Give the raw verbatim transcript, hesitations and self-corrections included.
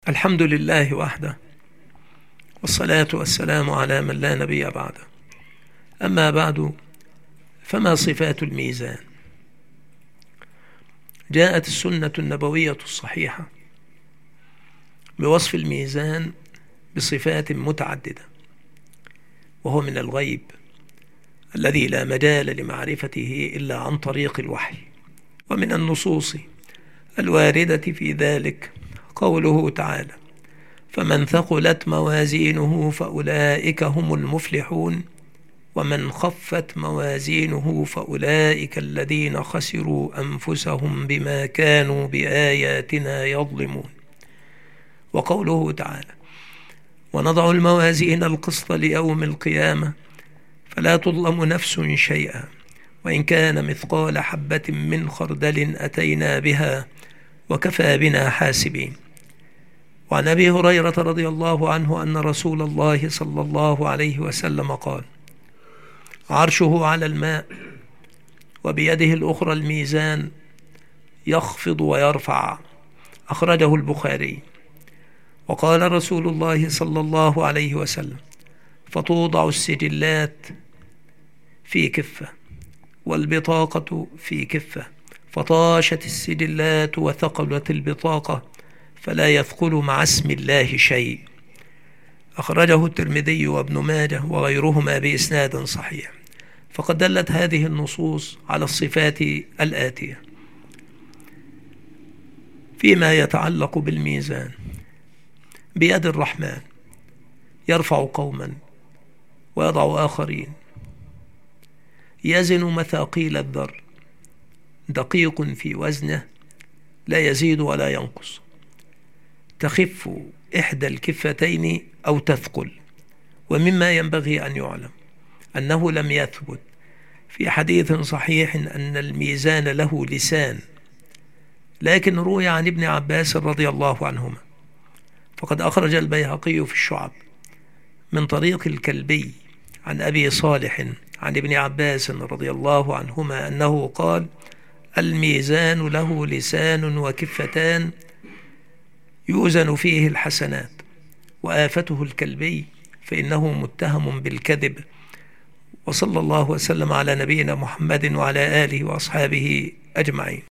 الحمد لله وحده، والصلاة والسلام على من لا نبي بعده. أما بعد، فما صفات الميزان؟ جاءت السنة النبوية الصحيحة بوصف الميزان بصفات متعددة، وهو من الغيب الذي لا مجال لمعرفته إلا عن طريق الوحي. ومن النصوص الواردة في ذلك قوله تعالى: فمن ثقلت موازينه فأولئك هم المفلحون، ومن خفت موازينه فأولئك الذين خسروا أنفسهم بما كانوا بآياتنا يظلمون. وقوله تعالى: ونضع الموازين القسط ليوم القيامة فلا تظلم نفس شيئا وإن كان مثقال حبة من خردل أتينا بها وكفى بنا حاسبين. وعن أبي هريرة رضي الله عنه أن رسول الله صلى الله عليه وسلم قال: عرشه على الماء وبيده الأخرى الميزان يخفض ويرفع، أخرجه البخاري. وقال رسول الله صلى الله عليه وسلم: فتوضع السجلات في كفة والبطاقة في كفة، فطاشت السجلات وثقلت البطاقة فلا يثقل مع اسم الله شيء، أخرجه الترمذي وابن ماجه وغيرهما بإسناد صحيح. فقد دلت هذه النصوص على الصفات الآتية فيما يتعلق بالميزان: بيد الرحمن يرفع قوما ويضع آخرين، يزن مثاقيل الذر، دقيق في وزنه لا يزيد ولا ينقص، تخف إحدى الكفتين أو تثقل. ومما ينبغي أن يعلم أنه لم يثبت في حديث صحيح أن الميزان له لسان، لكن روي عن ابن عباس رضي الله عنهما، فقد أخرج البيهقي في الشعب من طريق الكلبي عن أبي صالح عن ابن عباس رضي الله عنهما أنه قال: الميزان له لسان وكفتان يوزن فيه الحسنات، وآفته الكلبي فإنه متهم بالكذب. وصلى الله وسلم على نبينا محمد وعلى آله وأصحابه أجمعين.